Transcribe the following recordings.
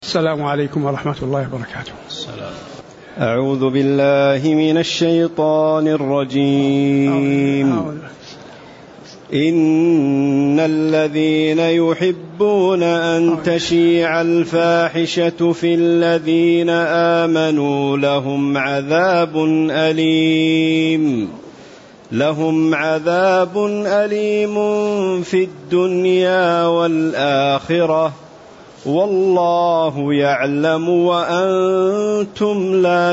السلام عليكم ورحمة الله وبركاته. السلام. أعوذ بالله من الشيطان الرجيم. إن الذين يحبون أن تشيع الفاحشة في الذين آمنوا لهم عذاب أليم في الدنيا والآخرة والله يعلم وأنتم لا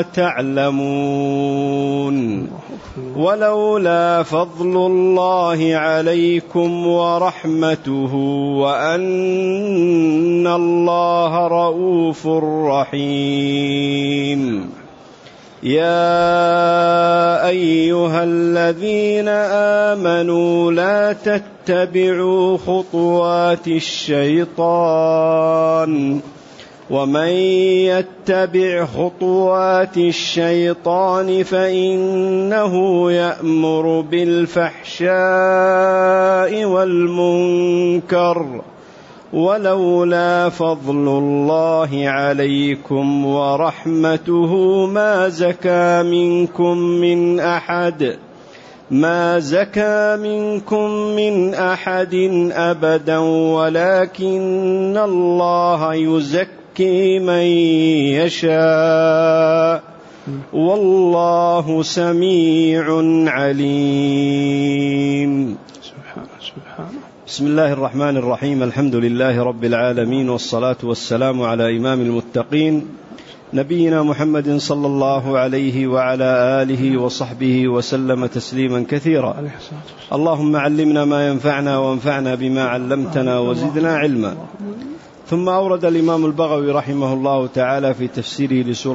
تعلمون. ولولا فضل الله عليكم ورحمته وأن الله رؤوف رحيم. يا أيها الذين آمنوا لا تتبعوا خطوات الشيطان ومن يتبع خطوات الشيطان فإنه يأمر بالفحشاء والمنكر ولولا فضل الله عليكم ورحمته ما زكى منكم من أحد أبدا ولكن الله يزكي من يشاء والله سميع عليم. بسم الله الرحمن الرحيم. الحمد لله رب العالمين والصلاة والسلام على إمام المتقين نبينا محمد صلى الله عليه وعلى آله وصحبه وسلم تسليما كثيرا. اللهم علمنا ما ينفعنا وانفعنا بما علمتنا وزدنا علما. ثم أورد الإمام البغوي رحمه الله تعالى في تفسيره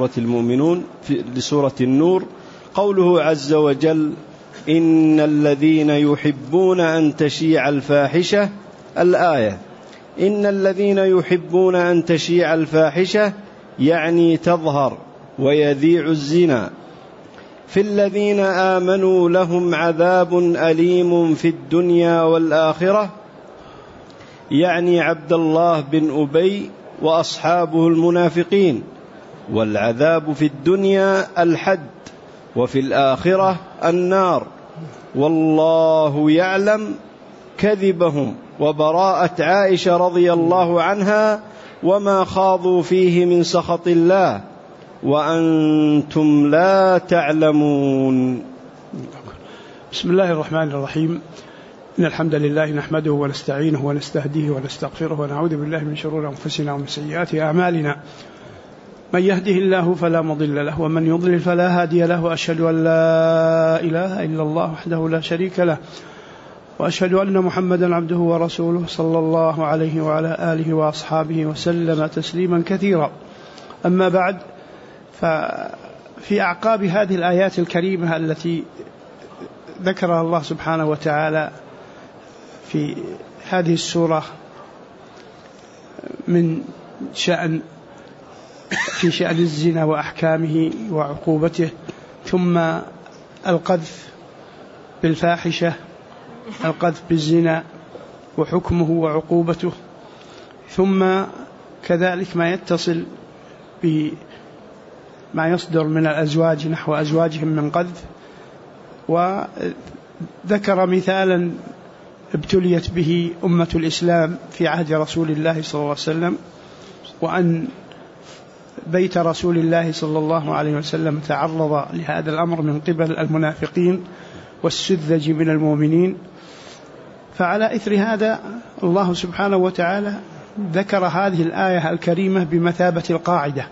لسورة النور قوله عز وجل: إن الذين يحبون أن تشيع الفاحشة. الآية: إن الذين يحبون أن تشيع الفاحشة يعني تظهر ويذيع الزنا. في الذين آمنوا لهم عذاب أليم في الدنيا والآخرة يعني عبد الله بن أبي وأصحابه المنافقين. والعذاب في الدنيا الحد وفي الآخرة النار. والله يعلم كذبهم وبراءة عائشة رضي الله عنها وما خاضوا فيه من سخط الله وأنتم لا تعلمون. بسم الله الرحمن الرحيم. إن الحمد لله نحمده ونستعينه ونستهديه ونستغفره ونعوذ بالله من شرور أنفسنا ومن سيئات أعمالنا. من يهده الله فلا مضل له ومن يضلل فلا هادي له. وأشهد أن لا إله إلا الله وحده لا شريك له وأشهد أن محمدا عبده ورسوله صلى الله عليه وعلى آله وأصحابه وسلم تسليما كثيرا. أما بعد، ففي أعقاب هذه الآيات الكريمة التي ذكرها الله سبحانه وتعالى في هذه السورة في شأن الزنا وأحكامه وعقوبته، ثم القذف بالفاحشة، القذف بالزنا وحكمه وعقوبته، ثم كذلك ما يتصل بما يصدر من الأزواج نحو أزواجهم من قذف. وذكر مثالا ابتليت به أمة الإسلام في عهد رسول الله صلى الله عليه وسلم، وأن بيت رسول الله صلى الله عليه وسلم تعرض لهذا الأمر من قبل المنافقين والسذج من المؤمنين. فعلى إثر هذا الله سبحانه وتعالى ذكر هذه الآية الكريمة بمثابة القاعدة: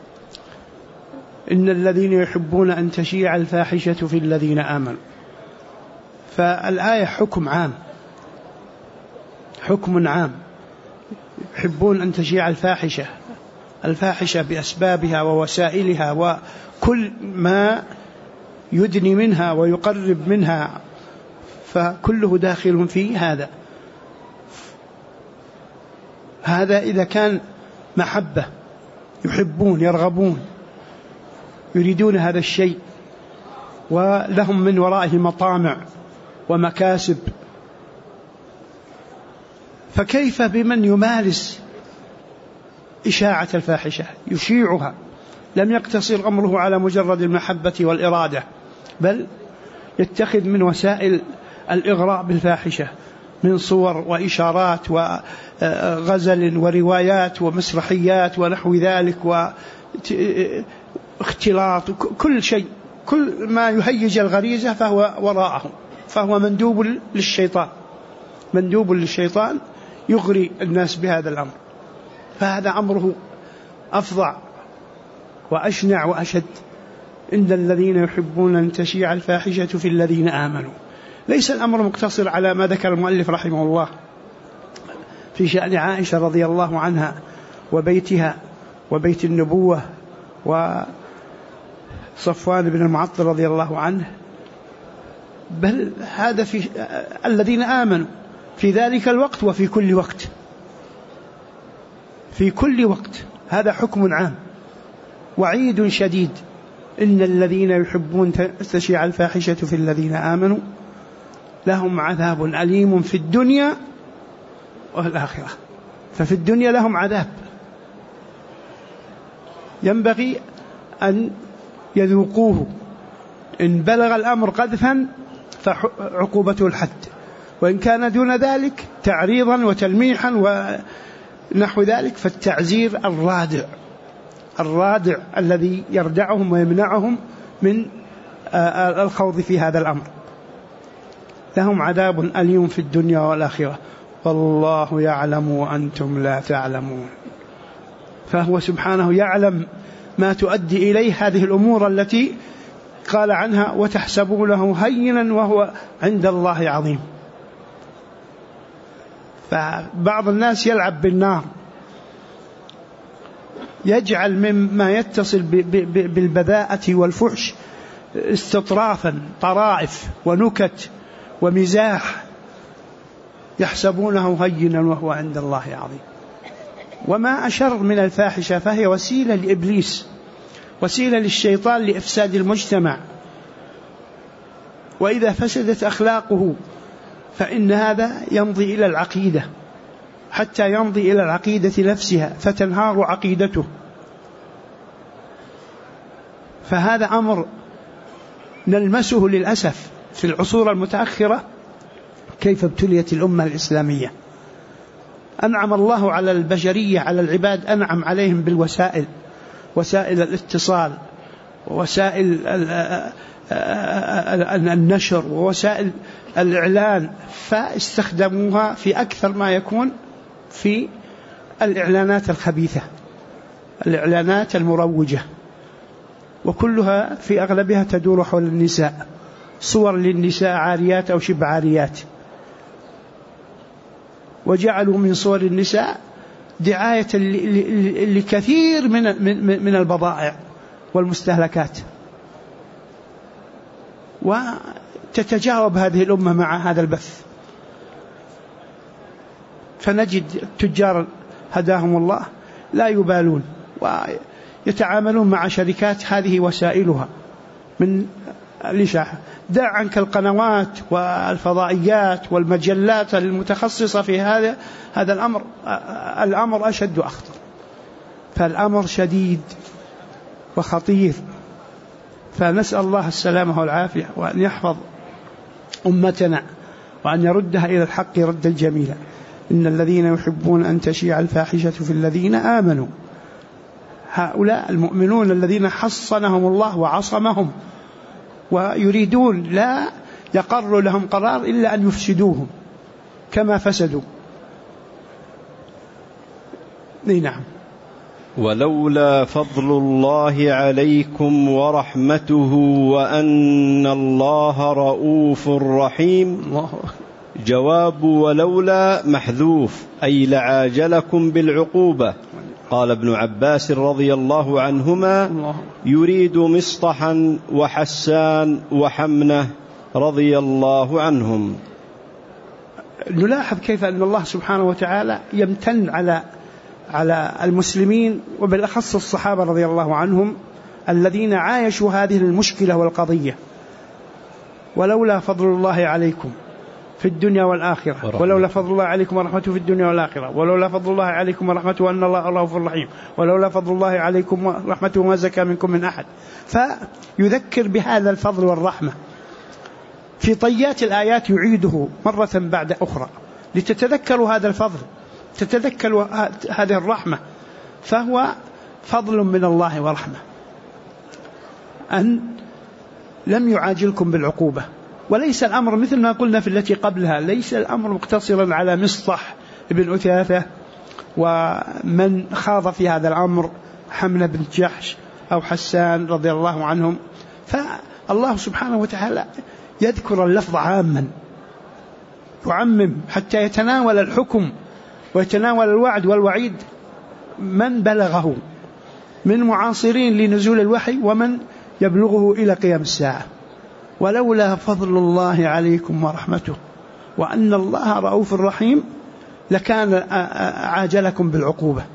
إن الذين يحبون أن تشيع الفاحشة في الذين آمنوا. فالآية حكم عام، حكم عام، يحبون أن تشيع الفاحشة بأسبابها ووسائلها وكل ما يدني منها ويقرب منها، فكله داخل في هذا إذا كان محبة، يحبون، يرغبون، يريدون هذا الشيء ولهم من ورائه مطامع ومكاسب، فكيف بمن يمارس إشاعة الفاحشة يشيعها، لم يقتصر أمره على مجرد المحبة والإرادة، بل يتخذ من وسائل الإغراء بالفاحشة من صور وإشارات وغزل وروايات ومسرحيات ونحو ذلك واختلاط، كل شيء، كل ما يهيج الغريزة فهو وراءه، فهو مندوب للشيطان يغري الناس بهذا الأمر. فهذا أمره أفظع وأشنع وأشد. إن الذين يحبون أن تشيع الفاحشة في الذين آمنوا. ليس الأمر مقتصر على ما ذكر المؤلف رحمه الله في شأن عائشة رضي الله عنها وبيتها وبيت النبوة وصفوان بن المعطل رضي الله عنه، بل هذا في الذين آمنوا في ذلك الوقت وفي كل وقت، في كل وقت. هذا حكم عام، وعيد شديد. إن الذين يحبون تشيع الفاحشة في الذين آمنوا لهم عذاب أليم في الدنيا والآخرة. ففي الدنيا لهم عذاب ينبغي أن يذوقوه، إن بلغ الأمر قذفا فعقوبته الحد، وإن كان دون ذلك تعريضا وتلميحا ونحو ذلك فالتعزير الرادع الذي يردعهم ويمنعهم من الخوض في هذا الأمر. لهم عذاب أليم في الدنيا والآخرة والله يعلم وأنتم لا تعلمون. فهو سبحانه يعلم ما تؤدي إليه هذه الأمور التي قال عنها وتحسبونه هينا وهو عند الله عظيم. فبعض الناس يلعب بالنار، يجعل مما يتصل بالبذاءة والفحش استطرافا، طرائف ونكت ومزاح، يحسبونه هينا وهو عند الله عظيم. وما أشر من الفاحشة فهي وسيلة لإبليس، وسيلة للشيطان لإفساد المجتمع. وإذا فسدت أخلاقه فإن هذا يمضي إلى العقيدة، حتى يمضي إلى العقيدة نفسها فتنهار عقيدته. فهذا أمر نلمسه للأسف في العصور المتأخرة، كيف ابتليت الأمة الإسلامية. أنعم الله على البشرية، على العباد، أنعم عليهم بالوسائل، وسائل الاتصال ووسائل النشر ووسائل الإعلان، فاستخدموها في أكثر ما يكون في الإعلانات الخبيثة، الإعلانات المروجة، وكلها في أغلبها تدور حول النساء، صور للنساء عاريات أو شبه عاريات، وجعلوا من صور النساء دعاية لكثير من البضائع والمستهلكات. وتتجاوب هذه الأمة مع هذا البث، فنجد التجار هداهم الله لا يبالون ويتعاملون مع شركات هذه وسائلها من الإشاعة. دع عنك القنوات والفضائيات والمجلات المتخصصة في هذا الأمر أشد وأخطر. فالأمر شديد وخطير، فنسأل الله السلامة والعافية، وأن يحفظ أمتنا وأن يردها إلى الحق ردا جميلا. إن الذين يحبون أن تشيع الفاحشة في الذين آمنوا، هؤلاء المؤمنون الذين حصنهم الله وعصمهم، ويريدون لا يقر لهم قرار إلا أن يفسدوهم كما فسدوا. نعم. ولولا فضل الله عليكم ورحمته وأن الله رؤوف رحيم. جواب ولولا محذوف، أي لعاجلكم بالعقوبة. قال ابن عباس رضي الله عنهما: يريد مصطحا وحسان وحمنة رضي الله عنهم. نلاحظ كيف أن الله سبحانه وتعالى يمتن على المسلمين، وبالأخص الصحابة رضي الله عنهم الذين عايشوا هذه المشكلة والقضية. ولولا فضل الله عليكم في الدنيا والآخرة، ولولا فضل الله عليكم ورحمته في الدنيا والآخرة، ولولا فضل الله عليكم ورحمته وأن الله رؤوف رحيم، ولولا فضل الله عليكم ورحمته ما زكى منكم من أحد. فيذكر بهذا الفضل والرحمة في طيات الآيات، يعيده مرة بعد أخرى لتتذكروا هذا الفضل، تتذكروا هذه الرحمة. فهو فضل من الله ورحمة أن لم يعاجلكم بالعقوبة. وليس الأمر مثل ما قلنا في التي قبلها، ليس الأمر مقتصرا على مصطح بن أثاثة ومن خاض في هذا الأمر، حملة بن جحش أو حسان رضي الله عنهم. فالله سبحانه وتعالى يذكر اللفظ عاما، يعمم حتى يتناول الحكم ويتناول الوعد والوعيد من بلغه من معاصرين لنزول الوحي ومن يبلغه إلى قيام الساعة. ولولا فضل الله عليكم ورحمته وأن الله رؤوف رحيم لكان عاجلكم بالعقوبة.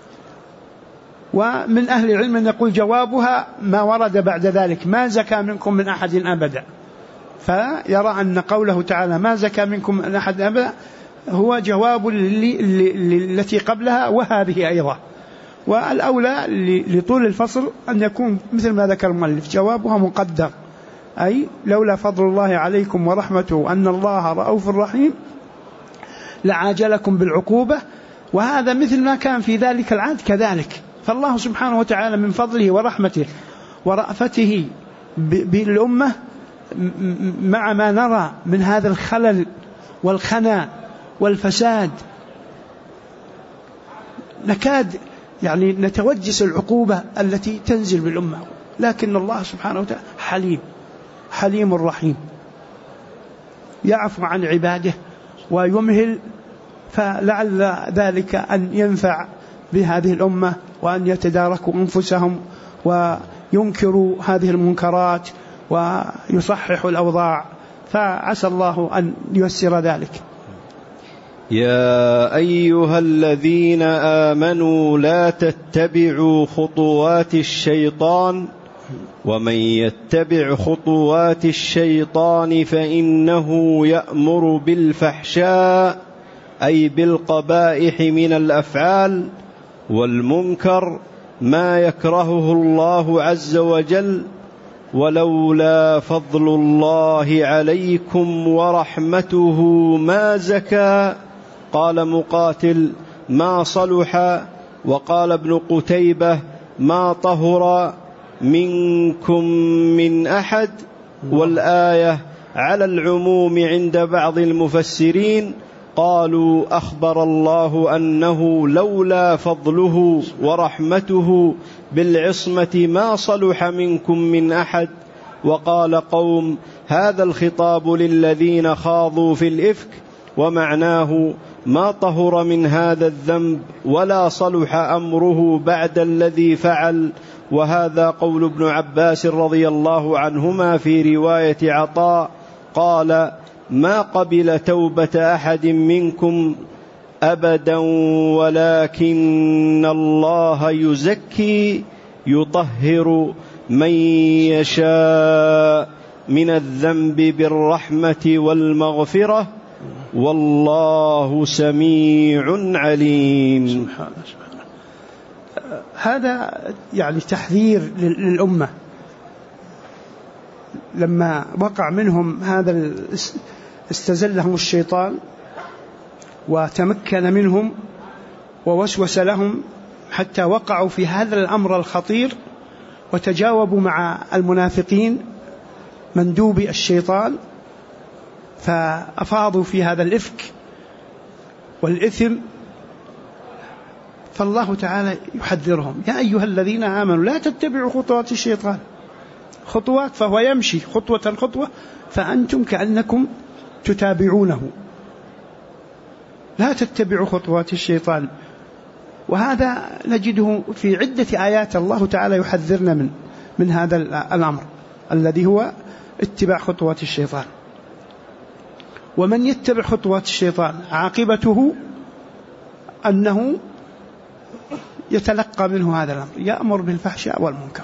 ومن أهل العلم أن يقول جوابها ما ورد بعد ذلك، ما زكى منكم من أحد أبدا. فيرى أن قوله تعالى ما زكى منكم من أحد أبدا هو جواب التي قبلها وهذه أيضا. والأولى لطول الفصل أن يكون مثل ما ذكر المؤلف جوابها مقدر، أي لولا فضل الله عليكم ورحمته أن الله رؤوف رحيم لعاجلكم بالعقوبة. وهذا مثل ما كان في ذلك العهد كذلك. فالله سبحانه وتعالى من فضله ورحمته ورأفته بالأمة مع ما نرى من هذا الخلل والخنا والفساد نكاد يعني نتوجس العقوبة التي تنزل بالأمة، لكن الله سبحانه وتعالى حليم رحيم، يعفو عن عباده ويمهل. فلعل ذلك أن ينفع بهذه الأمة وأن يتداركوا أنفسهم وينكروا هذه المنكرات ويصححوا الأوضاع، فعسى الله أن ييسر ذلك. يا أيها الذين آمنوا لا تتبعوا خطوات الشيطان ومن يتبع خطوات الشيطان فإنه يأمر بالفحشاء أي بالقبائح من الأفعال والمنكر ما يكرهه الله عز وجل. ولولا فضل الله عليكم ورحمته ما زكى. قال مقاتل ما صلح، وقال ابن قتيبة ما طهر منكم من أحد. والآية على العموم عند بعض المفسرين، قالوا أخبر الله أنه لولا فضله ورحمته بالعصمة ما صلح منكم من أحد. وقال قوم هذا الخطاب للذين خاضوا في الإفك، ومعناه ما طهر من هذا الذنب ولا صلح أمره بعد الذي فعل. وهذا قول ابن عباس رضي الله عنهما في رواية عطاء قال ما قبل توبة أحد منكم أبدا ولكن الله يزكي يطهر من يشاء من الذنب بالرحمة والمغفرة والله سميع عليم. سبحانه. هذا يعني تحذير للأمة لما وقع منهم هذا استزلهم الشيطان وتمكن منهم ووسوس لهم حتى وقعوا في هذا الأمر الخطير وتجاوبوا مع المنافقين مندوبي الشيطان فأفاضوا في هذا الإفك والإثم. فالله تعالى يحذرهم يا أيها الذين آمنوا لا تتبعوا خطوات الشيطان. خطوات فهو يمشي خطوة خطوة فأنتم كأنكم تتابعونه. لا تتبعوا خطوات الشيطان. وهذا نجده في عدة آيات الله تعالى يحذرنا من هذا الأمر الذي هو اتباع خطوات الشيطان. ومن يتبع خطوات الشيطان عاقبته أنه يتلقى منه هذا الأمر، يأمر بالفحشاء والمنكر.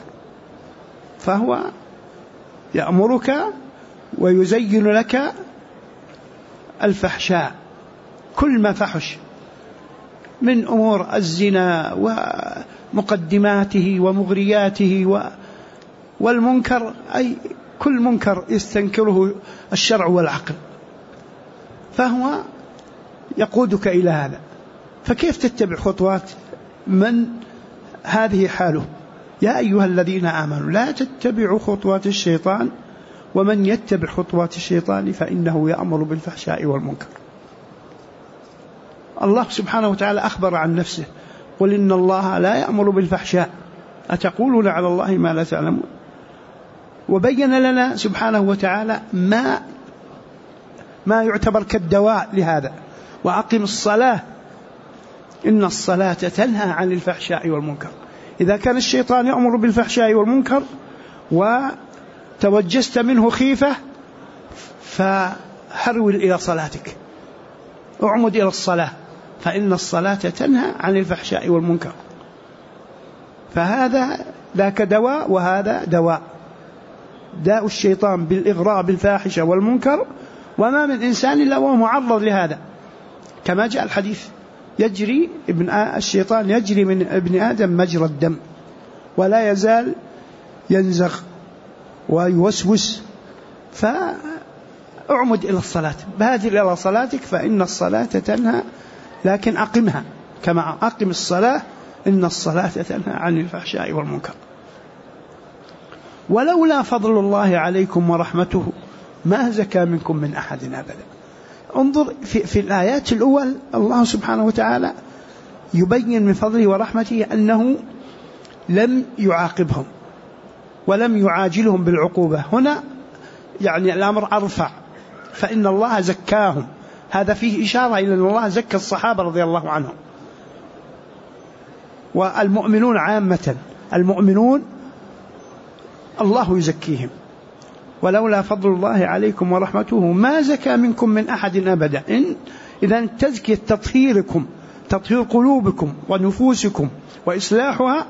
فهو يأمرك ويزين لك الفحشاء كل ما فحش من أمور الزنا ومقدماته ومغرياته والمنكر، أي كل منكر يستنكره الشرع والعقل، فهو يقودك إلى هذا. فكيف تتبع خطوات من هذه حاله؟ يا أيها الذين آمنوا لا تتبعوا خطوات الشيطان ومن يتبع خطوات الشيطان فإنه يأمر بالفحشاء والمنكر. الله سبحانه وتعالى أخبر عن نفسه: قل إن الله لا يأمر بالفحشاء أتقولون على الله ما لا تعلمون. وبين لنا سبحانه وتعالى ما يعتبر كالدواء لهذا: وأقم الصلاة إن الصلاة تنهى عن الفحشاء والمنكر. إذا كان الشيطان يأمر بالفحشاء والمنكر وتوجست منه خيفة فحرول إلى صلاتك، اعمد إلى الصلاة، فإن الصلاة تنهى عن الفحشاء والمنكر. فهذا ذاك دواء وهذا دواء. داء الشيطان بالإغراء بالفاحشة والمنكر، وما من إنسان إلا وهو معرض لهذا، كما جاء الحديث: يجري الشيطان يجري من ابن آدم مجرى الدم ولا يزال ينزغ ويوسوس، فأعمد إلى الصلاة، بادر إلى صلاتك فإن الصلاة تنهى، لكن أقمها كما أقم الصلاة إن الصلاة تنهى عن الفحشاء والمنكر. ولولا فضل الله عليكم ورحمته ما زكى منكم من أحد أبدا. انظر في الآيات الأول الله سبحانه وتعالى يبين من فضله ورحمته أنه لم يعاقبهم ولم يعاجلهم بالعقوبة. هنا يعني الأمر أرفع، فإن الله زكاهم. هذا فيه إشارة إلى أن الله زكى الصحابة رضي الله عنهم والمؤمنون عامة. المؤمنون الله يزكيهم. ولولا فضل الله عليكم ورحمته ما زكى منكم من أحد أبدا. إذا تزكية تطهيركم، تطهير قلوبكم ونفوسكم وإصلاحها،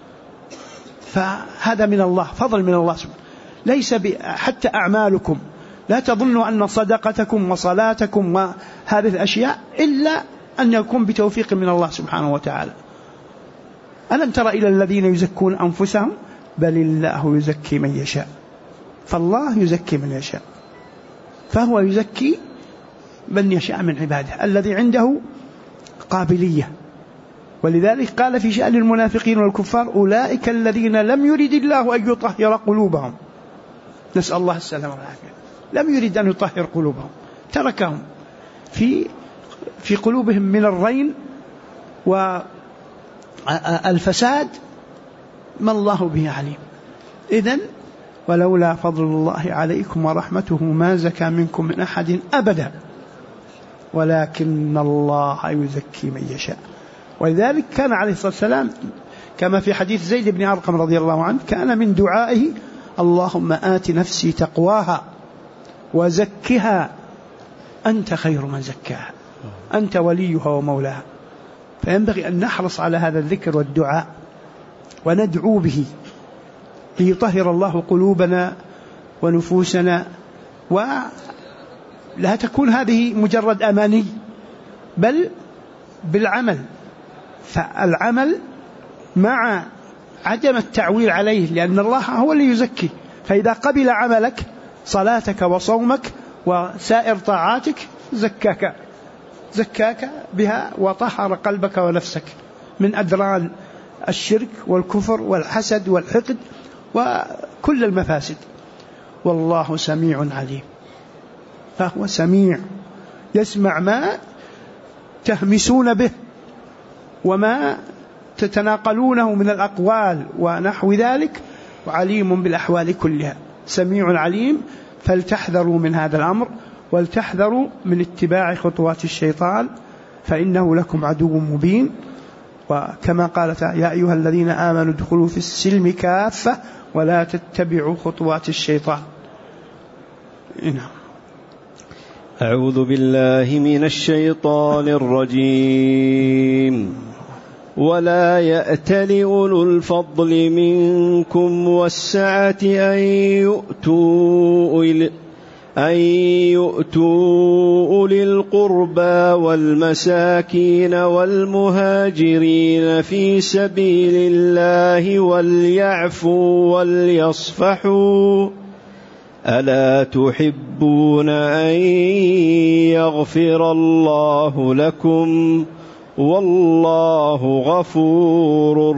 فهذا من الله، فضل من الله سبحانه. ليس حتى أعمالكم، لا تظنوا أن صدقتكم وصلاتكم وهذه الأشياء إلا أن يكون بتوفيق من الله سبحانه وتعالى. ألم تر إلى الذين يزكون أنفسهم بل الله يزكي من يشاء. فالله يزكي من يشاء، فهو يزكي من يشاء من عباده الذي عنده قابلية. ولذلك قال في شأن المنافقين والكفار: أولئك الذين لم يرد الله أن يطهر قلوبهم. نسأل الله السلامة والعافية. لم يرد أن يطهر قلوبهم، تركهم في قلوبهم من الرين والفساد ما الله به عليم. إذن ولولا فضل الله عليكم ورحمته ما زكى منكم من أحد أبدا ولكن الله يزكي من يشاء. ولذلك كان عليه الصلاة والسلام كما في حديث زيد بن أرقم رضي الله عنه كان من دعائه: اللهم آت نفسي تقواها وزكها أنت خير من زكاها أنت وليها ومولاها. فينبغي أن نحرص على هذا الذكر والدعاء وندعو به ليطهر الله قلوبنا ونفوسنا، ولا تكون هذه مجرد أماني بل بالعمل. فالعمل مع عدم التعويل عليه، لأن الله هو اللي يزكي. فإذا قبل عملك صلاتك وصومك وسائر طاعاتك زكاك بها وطهر قلبك ونفسك من أدران الشرك والكفر والحسد والحقد وكل المفاسد. والله سميع عليم. فهو سميع يسمع ما تهمسون به وما تتناقلونه من الأقوال ونحو ذلك، وعليم بالأحوال كلها. سميع عليم. فلتحذروا من هذا الأمر ولتحذروا من اتباع خطوات الشيطان فإنه لكم عدو مبين. وكما قالت: يا أيها الذين آمنوا ادخلوا في السلم كافة ولا تتبعوا خطوات الشيطان. أعوذ بالله من الشيطان الرجيم. ولا يأتل أولو الفضل منكم والسعة أن يؤتوا أولي القربى والمساكين والمهاجرين في سبيل الله وليعفوا وليصفحوا ألا تحبون أن يغفر الله لكم والله غفور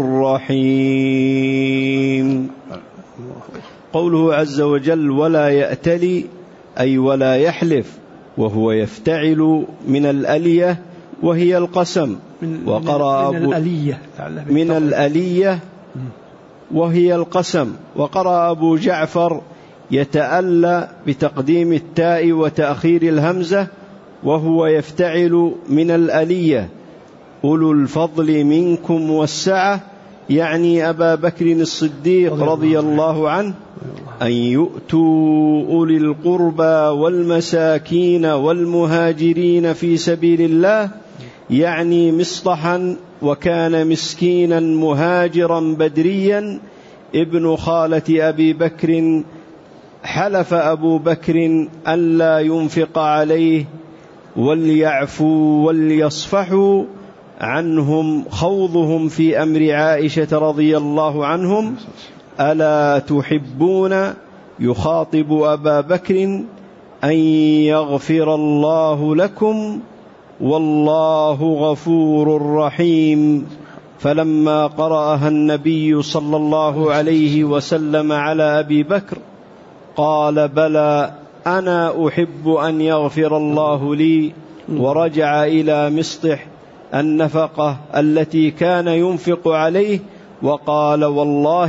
رحيم. قوله عز وجل ولا يأتلي أي ولا يحلف، وهو يفتعل من الألية وهي القسم، وقرأ من الألية وهي القسم. وقرأ أبو جعفر يتألى بتقديم التاء وتأخير الهمزة وهو يفتعل من الألية. أولو الفضل منكم والسعة يعني أبا بكر الصديق رضي الله عنه أن يؤتوا أولي القربى والمساكين والمهاجرين في سبيل الله يعني مصطحا، وكان مسكينا مهاجرا بدريا ابن خالة أبي بكر. حلف أبو بكر ألا ينفق عليه وليعفوا وليصفحوا عنهم خوضهم في أمر عائشة رضي الله عنهم. ألا تحبون يخاطب أبا بكر أن يغفر الله لكم والله غفور رحيم. فلما قرأها النبي صلى الله عليه وسلم على أبي بكر قال بلى أنا أحب أن يغفر الله لي، ورجع إلى مصطح النفقة التي كان ينفق عليه وقال والله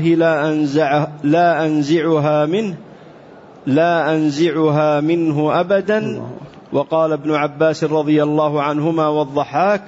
لا أنزعها منه أبدا. وقال ابن عباس رضي الله عنهما والضحاك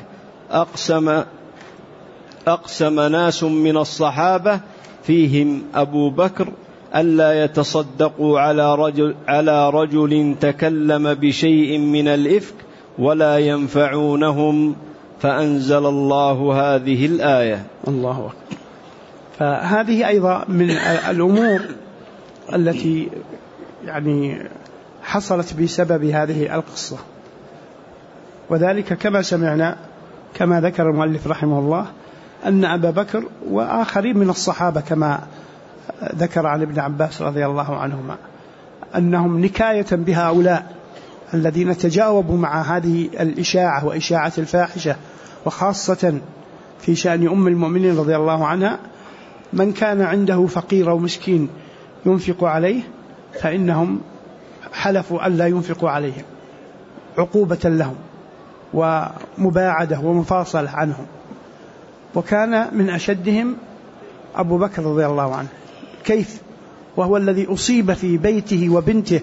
أقسم ناس من الصحابة فيهم أبو بكر ألا يتصدقوا على رجل تكلم بشيء من الإفك ولا ينفعونهم، فأنزل الله هذه الآية. الله أكبر. فهذه أيضا من الأمور التي يعني حصلت بسبب هذه القصة، وذلك كما سمعنا كما ذكر المؤلف رحمه الله أن أبا بكر وآخرين من الصحابة كما ذكر عن ابن عباس رضي الله عنهما أنهم نكاية بهؤلاء الذين تجاوبوا مع هذه الإشاعة وإشاعة الفاحشة، وخاصة في شأن أم المؤمنين رضي الله عنها، من كان عنده فقير أو مسكين ينفق عليه فإنهم حلفوا أن لا ينفقوا عليهم عقوبة لهم ومباعدة ومفاصلة عنهم. وكان من أشدهم أبو بكر رضي الله عنه، كيف وهو الذي أصيب في بيته وبنته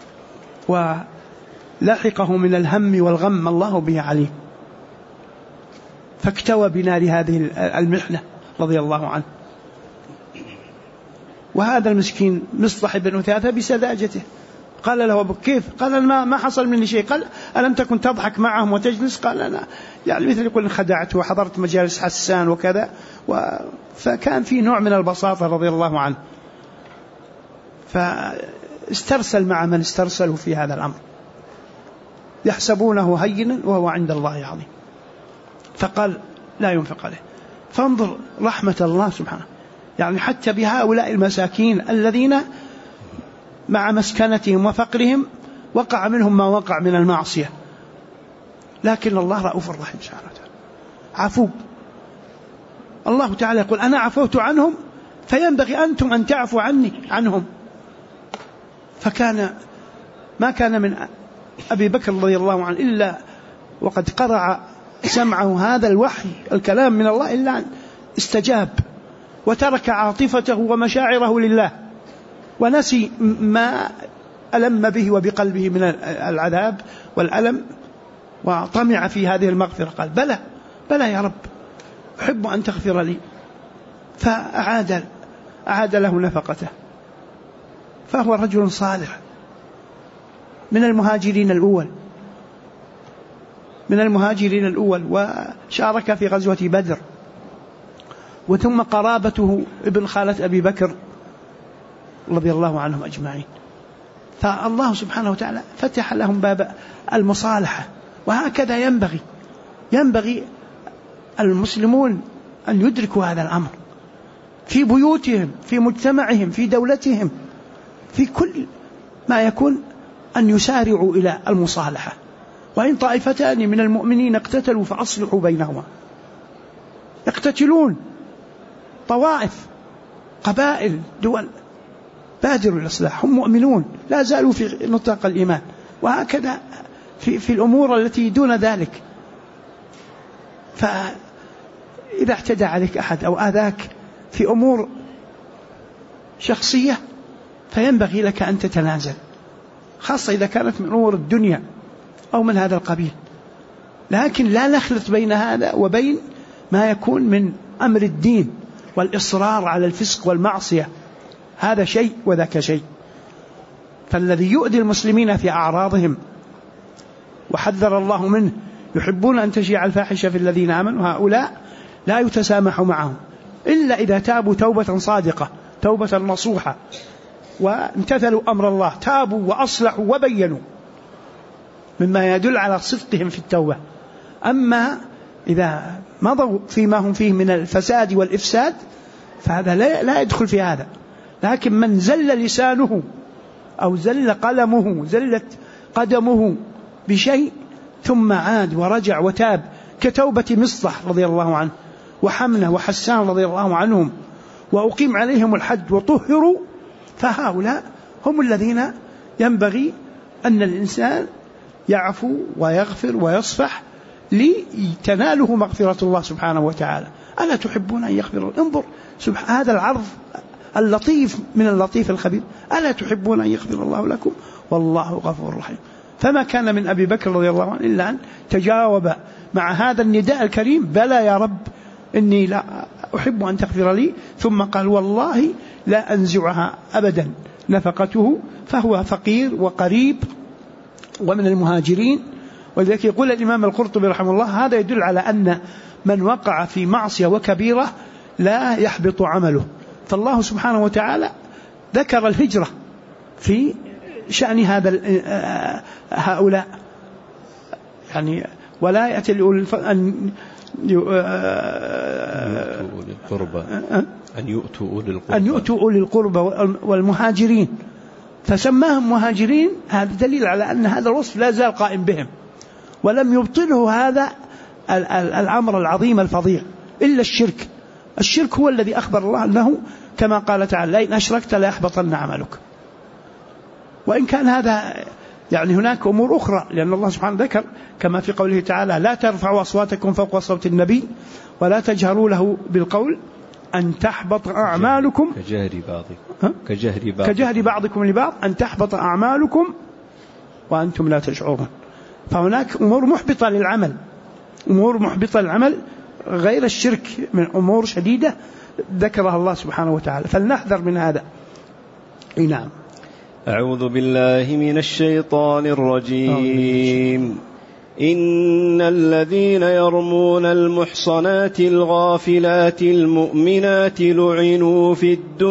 ولحقه من الهم والغم الله به عليه، فاكتوى بنار هذه المحنة رضي الله عنه. وهذا المسكين مصطح بن أثاثة بسذاجته قال له أبوك كيف؟ قال ما حصل مني شيء. قال ألم تكن تضحك معهم وتجلس؟ قال أنا يعني مثل يقول خدعت وحضرت مجالس حسان وكذا. فكان في نوع من البساطة رضي الله عنه، فاسترسل مع من استرسلوا في هذا الأمر، يحسبونه هينا وهو عند الله عظيم، فقال لا ينفق عليه. فانظر رحمة الله سبحانه، يعني حتى بهؤلاء المساكين الذين مع مسكنتهم وفقرهم وقع منهم ما وقع من المعصية، لكن الله رؤوف رحيم سبحانه وتعالى عفو. الله تعالى يقول أنا عفوت عنهم فينبغي أنتم أن تعفوا عنهم. فكان ما كان من أبي بكر رضي الله عنه إلا وقد قرع سمعه هذا الوحي الكلام من الله إلا أن استجاب وترك عاطفته ومشاعره لله، ونسي ما ألم به وبقلبه من العذاب والألم، وطمع في هذه المغفرة. قال بلى يا رب أحب أن تغفر لي، فأعاد له نفقته. فهو رجل صالح من المهاجرين الأول وشارك في غزوة بدر، وثم قرابته ابن خالة أبي بكر رضي الله عنهم أجمعين. فالله سبحانه وتعالى فتح لهم باب المصالحة. وهكذا ينبغي المسلمون أن يدركوا هذا الأمر في بيوتهم، في مجتمعهم، في دولتهم، في كل ما يكون، أن يسارعوا إلى المصالحة. وإن طائفتان من المؤمنين اقتتلوا فأصلحوا بينهما. يقتتلون طوائف، قبائل، دول، بادروا الإصلاح، هم مؤمنون لا زالوا في نطاق الإيمان. وهكذا في الأمور التي دون ذلك. فإذا اعتدى عليك أحد أو آذاك في أمور شخصية فينبغي لك أن تتنازل، خاصة إذا كانت من أمور الدنيا أو من هذا القبيل. لكن لا نخلط بين هذا وبين ما يكون من أمر الدين والإصرار على الفسق والمعصية، هذا شيء وذاك شيء. فالذي يؤذي المسلمين في أعراضهم وحذر الله منه، يحبون أن تشيع الفاحشة في الذين آمنوا، هؤلاء لا يتسامح معهم إلا إذا تابوا توبة صادقة، توبة نصوحة، وامتثلوا أمر الله، تابوا وأصلحوا وبينوا، مما يدل على صدقهم في التوبة. أما إذا مضوا فيما هم فيه من الفساد والإفساد فهذا لا يدخل في هذا. لكن من زل لسانه أو زل قلمه، زلت قدمه بشيء ثم عاد ورجع وتاب، كتوبة مصطح رضي الله عنه وحمنة وحسان رضي الله عنهم، وأقيم عليهم الحد وطهروا، فهؤلاء هم الذين ينبغي أن الإنسان يعفو ويغفر ويصفح لتناله مغفرة الله سبحانه وتعالى. ألا تحبون أن يغفر؟ انظر هذا العرض اللطيف من اللطيف الخبير، ألا تحبون أن يغفر الله لكم والله غفور رحيم. فما كان من أبي بكر رضي الله عنه إلا أن تجاوب مع هذا النداء الكريم: بلى يا رب إني لا أحب أن تغفر لي. ثم قال: والله لا أنزعها أبدا نفقته، فهو فقير وقريب ومن المهاجرين. ولذلك يقول الإمام القرطبي رحمه الله: هذا يدل على أن من وقع في معصية وكبيرة لا يحبط عمله. فالله سبحانه وتعالى ذكر الهجرة في شأن هؤلاء، يعني ولا يأتي أن يؤتوا أولي القربى والمهاجرين، فسماهم مهاجرين. هذا دليل على أن هذا الوصف لا زال قائم بهم، ولم يبطله هذا الأمر العظيم الفظيع إلا الشرك. الشرك هو الذي أخبر الله أنه كما قال تعالى: لئن أشركت ليحبطن عملك. وإن كان هذا يعني هناك أمور أخرى، لأن الله سبحانه ذكر كما في قوله تعالى: لا ترفعوا أصواتكم فوق صوت النبي ولا تجهروا له بالقول أن تحبط أعمالكم كجهر بعضكم لبعض أن تحبط أعمالكم وأنتم لا تشعرون. فهناك أمور محبطة للعمل، أمور محبطة للعمل غير الشرك، من أمور شديدة ذكرها الله سبحانه وتعالى، فلنحذر من هذا. نعم. أعوذ بالله من الشيطان الرجيم. إن الذين يرمون المحصنات الغافلات المؤمنات لعنوا في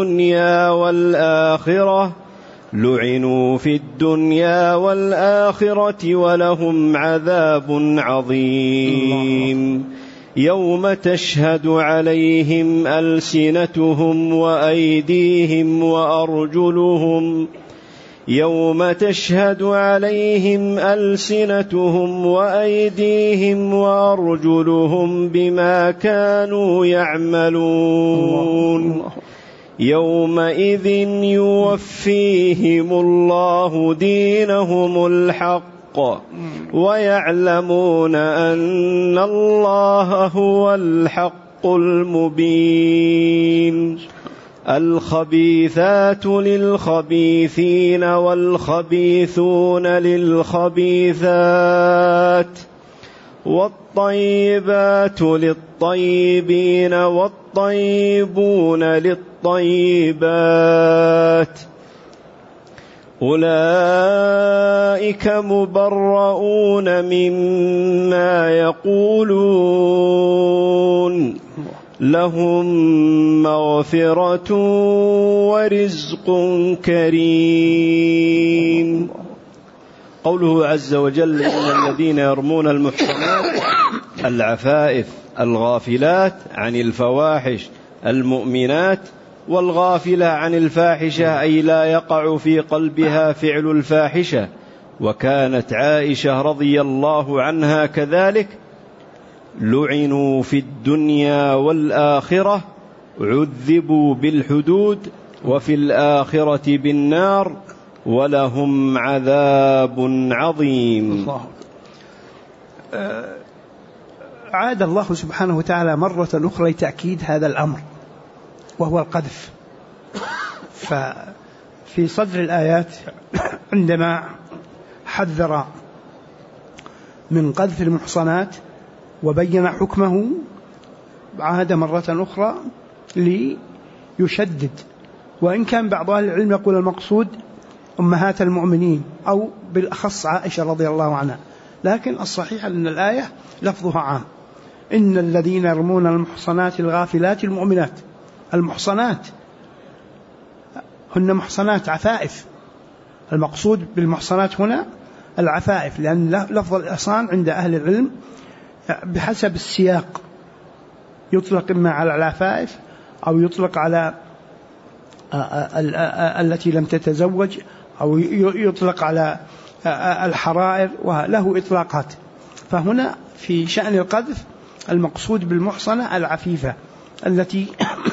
الدنيا والآخرة ولهم عذاب عظيم. يوم تشهد عليهم ألسنتهم وأيديهم وأرجلهم بما كانوا يعملون. يومئذ يوفيهم الله دينهم الحق ويعلمون أن الله هو الحق المبين. الخبيثات للخبيثين والخبيثون للخبيثات والطيبات للطيبين والطيبون للطيبات أولئك مبرؤون مما يقولون لهم مغفرة ورزق كريم. قوله عز وجل إن الذين يرمون المحصنات العفائف الغافلات عن الفواحش المؤمنات، والغافلة عن الفاحشة أي لا يقع في قلبها فعل الفاحشة. وكانت عائشة رضي الله عنها كذلك، لعنوا في الدنيا والآخرة، عذبوا بالحدود، وفي الآخرة بالنار، ولهم عذاب عظيم. عاد الله سبحانه وتعالى مرة أخرى لتأكيد هذا الأمر وهو القذف. ففي صدر الآيات عندما حذر من قذف المحصنات وبين حكمه، عاد مرة أخرى ليشدد. وإن كان بعض أهل العلم يقول المقصود أمهات المؤمنين أو بالأخص عائشة رضي الله عنها، لكن الصحيح أن الآية لفظها عام. إن الذين يرمون المحصنات الغافلات المؤمنات، المحصنات هن محصنات عفائف، المقصود بالمحصنات هنا العفائف، لأن لفظ الإحصان عند أهل العلم بحسب السياق يطلق إما على العفائف أو يطلق على التي لم تتزوج أو يطلق على الحرائر، وله إطلاقات. فهنا في شأن القذف المقصود بالمحصنة العفيفة التي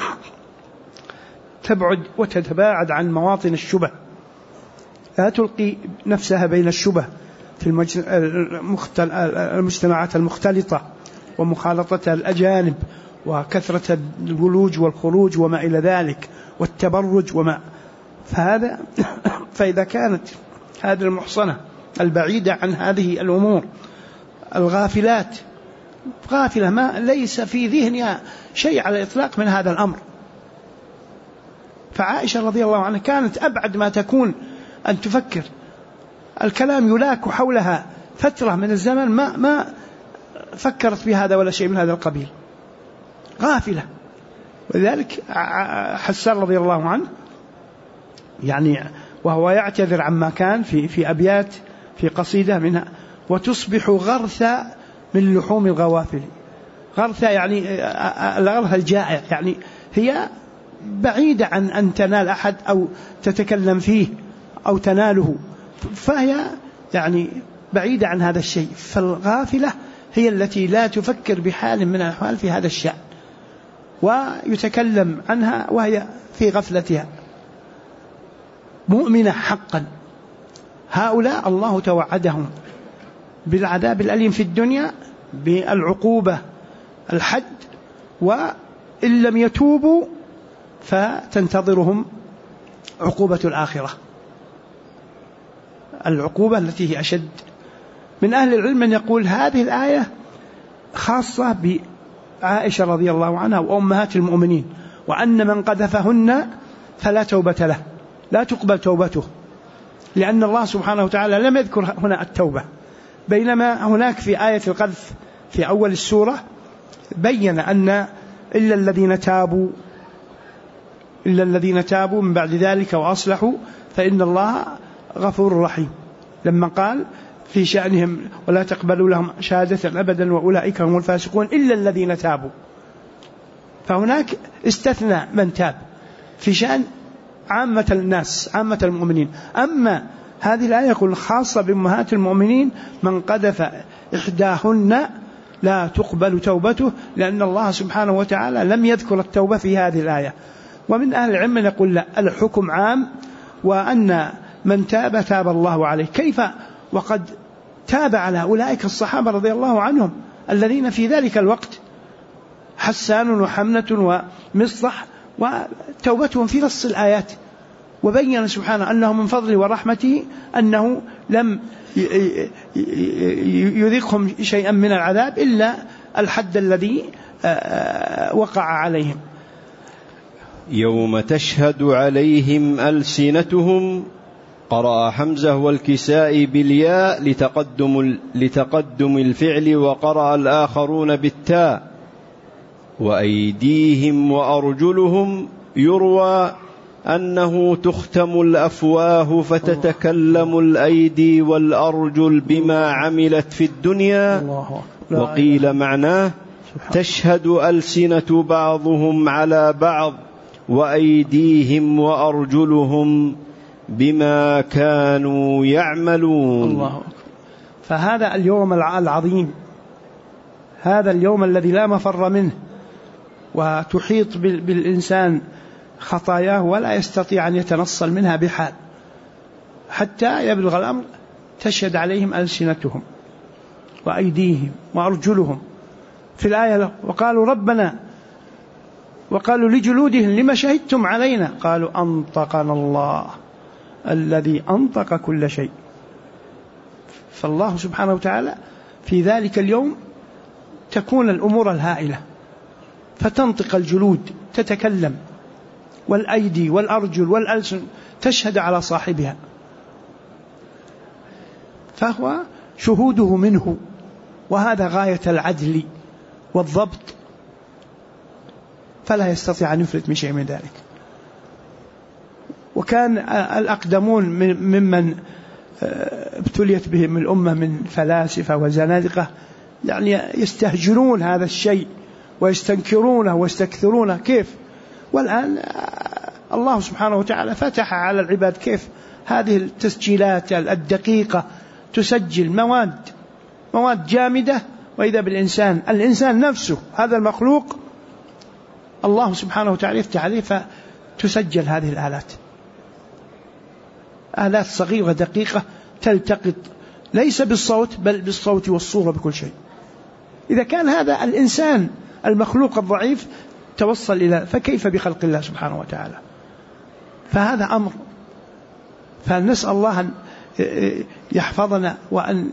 تبعد وتتباعد عن مواطن الشبه، لا تلقي نفسها بين الشبه في المجتمعات المختلطة ومخالطة الأجانب وكثرة الولوج والخروج وما إلى ذلك والتبرج وما فإذا كانت هذه المحصنة البعيدة عن هذه الأمور الغافلات غافلة ما ليس في ذهنها شيء على الإطلاق من هذا الأمر، فعائشة رضي الله عنها كانت أبعد ما تكون أن تفكر. الكلام يلاك حولها فترة من الزمن ما فكرت بهذا ولا شيء من هذا القبيل، غافلة. ولذلك حسان رضي الله عنه يعني وهو يعتذر عما كان في أبيات في قصيدة منها: وتصبح غرثة من لحوم الغوافل. غرثة يعني الغرث الجائع، يعني هي بعيدة عن أن تنال أحد أو تتكلم فيه أو تناله، فهي يعني بعيدة عن هذا الشيء. فالغافلة هي التي لا تفكر بحال من الأحوال في هذا الشأن، ويتكلم عنها وهي في غفلتها. مؤمنة حقا، هؤلاء الله توعدهم بالعذاب الأليم في الدنيا، بالعقوبة الحد، وإن لم يتوبوا فتنتظرهم عقوبة الآخرة، العقوبة التي هي أشد. من أهل العلم من يقول هذه الآية خاصة بعائشة رضي الله عنها وأمهات المؤمنين، وأن من قذفهن فلا توبة له، لا تقبل توبته، لأن الله سبحانه وتعالى لم يذكر هنا التوبة، بينما هناك في آية القذف في أول السورة بين أن إلا الذين تابوا من بعد ذلك وأصلحوا فإن الله غفور رحيم، لما قال في شأنهم ولا تقبلوا لهم شهادة أبدا وأولئك هم الفاسقون إلا الذين تابوا. فهناك استثنى من تاب في شأن عامة الناس، عامة المؤمنين. أما هذه الآية يقول خاصة بأمهات المؤمنين: من قذف إحداهن لا تقبل توبته، لأن الله سبحانه وتعالى لم يذكر التوبة في هذه الآية. ومن أهل العلم يقول لا، الحكم عام، وأن من تاب تاب الله عليه. كيف وقد تاب على أولئك الصحابة رضي الله عنهم الذين في ذلك الوقت حسان وحمنة ومصطح، وتوبتهم في نص الآيات، وبين سبحانه أنه من فضله ورحمته أنه لم يذيقهم شيئا من العذاب إلا الحد الذي وقع عليهم. يوم تشهد عليهم ألسنتهم، قرأ حمزة والكسائي بالياء لتقدم الفعل، وقرأ الآخرون بالتاء. وأيديهم وأرجلهم يروى أنه تختم الأفواه فتتكلم الأيدي والأرجل بما عملت في الدنيا. وقيل معناه تشهد ألسنة بعضهم على بعض وأيديهم وأرجلهم بما كانوا يعملون. الله أكبر. فهذا اليوم العظيم، هذا اليوم الذي لا مفر منه، وتحيط بالإنسان خطاياه ولا يستطيع أن يتنصل منها بحال حتى يبلغ الأمر تشهد عليهم ألسنتهم وأيديهم وأرجلهم. في الآية وقالوا ربنا، وقالوا لجلودهم لما شهدتم علينا؟ قالوا أنطقنا الله الذي أنطق كل شيء. فالله سبحانه وتعالى في ذلك اليوم تكون الأمور الهائلة، فتنطق الجلود تتكلم، والأيدي والأرجل والألسن تشهد على صاحبها، فهو شهوده منه، وهذا غاية العدل والضبط، فلا يستطيع أن يفلت من شيء من ذلك. وكان الأقدمون ممن ابتليت بهم الأمة من فلاسفة وزنادقة يعني يستهجنون هذا الشيء ويستنكرونه ويستكثرونه كيف، والآن الله سبحانه وتعالى فتح على العباد كيف هذه التسجيلات الدقيقة تسجل مواد جامدة، وإذا الإنسان نفسه هذا المخلوق الله سبحانه وتعالى يفتح عليه فتسجل هذه آلات صغيرة دقيقة تلتقط ليس بالصوت بل بالصوت والصورة بكل شيء. إذا كان هذا الإنسان المخلوق الضعيف توصل إلى، فكيف بخلق الله سبحانه وتعالى؟ فهذا أمر، فنسأل الله أن يحفظنا وأن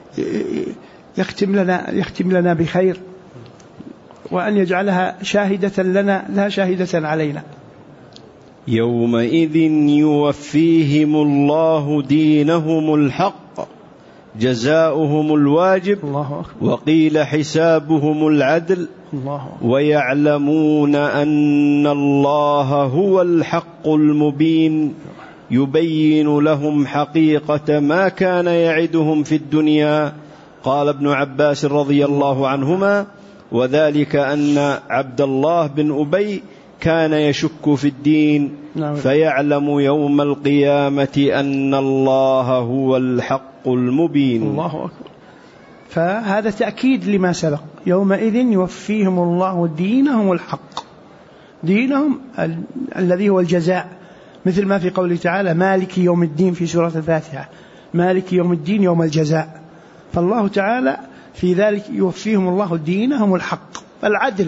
يختم لنا بخير، وأن يجعلها شاهدة لنا لا شاهدة علينا. يومئذ يوفيهم الله دينهم الحق جزاؤهم الواجب. وقيل حسابهم العدل. ويعلمون أن الله هو الحق المبين يبين لهم حقيقة ما كان يعدهم في الدنيا. قال ابن عباس رضي الله عنهما: وذلك أن عبد الله بن أبي كان يشك في الدين فيعلم يوم القيامة أن الله هو الحق المبين. الله أكبر. فهذا تأكيد لما سبق، يومئذ يوفيهم الله دينهم الحق، دينهم الذي هو الجزاء، مثل ما في قوله تعالى مالك يوم الدين في سورة الفاتحة، مالك يوم الدين يوم الجزاء. فالله تعالى في ذلك يوفيهم الله دينهم الحق، العدل،